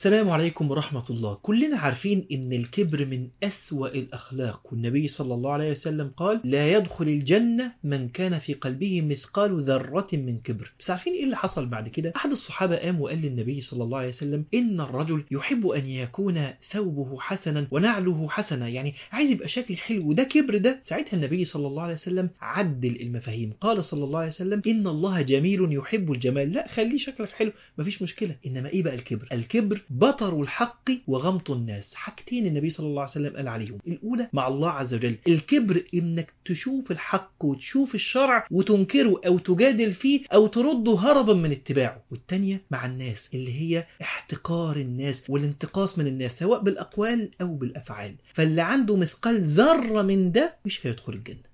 السلام عليكم ورحمة الله. كلنا عارفين إن الكبر من أسوأ الأخلاق، والنبي صلى الله عليه وسلم قال: لا يدخل الجنة من كان في قلبه مثقال ذرة من كبر. بس عارفين إيه اللي حصل بعد كده؟ أحد الصحابة قام وقال للنبي صلى الله عليه وسلم: إن الرجل يحب أن يكون ثوبه حسنا ونعله حسنا، يعني عايز يبقى شكل حلو، وده كبر ده. ساعتها النبي صلى الله عليه وسلم عدل المفاهيم، قال صلى الله عليه وسلم: إن الله جميل يحب الجمال، لا خليه شكلك حلو مفيش مشكلة. إنما إيه بقى الكبر؟ الكبر بطر الحق وغمط الناس. حاجتين النبي صلى الله عليه وسلم قال عليهم: الأولى مع الله عز وجل، الكبر إنك تشوف الحق وتشوف الشرع وتنكره أو تجادل فيه أو ترده هربا من اتباعه. والتانية مع الناس، اللي هي احتقار الناس والانتقاص من الناس سواء بالأقوال أو بالأفعال. فاللي عنده مثقال ذرة من ده مش هيدخل الجنة.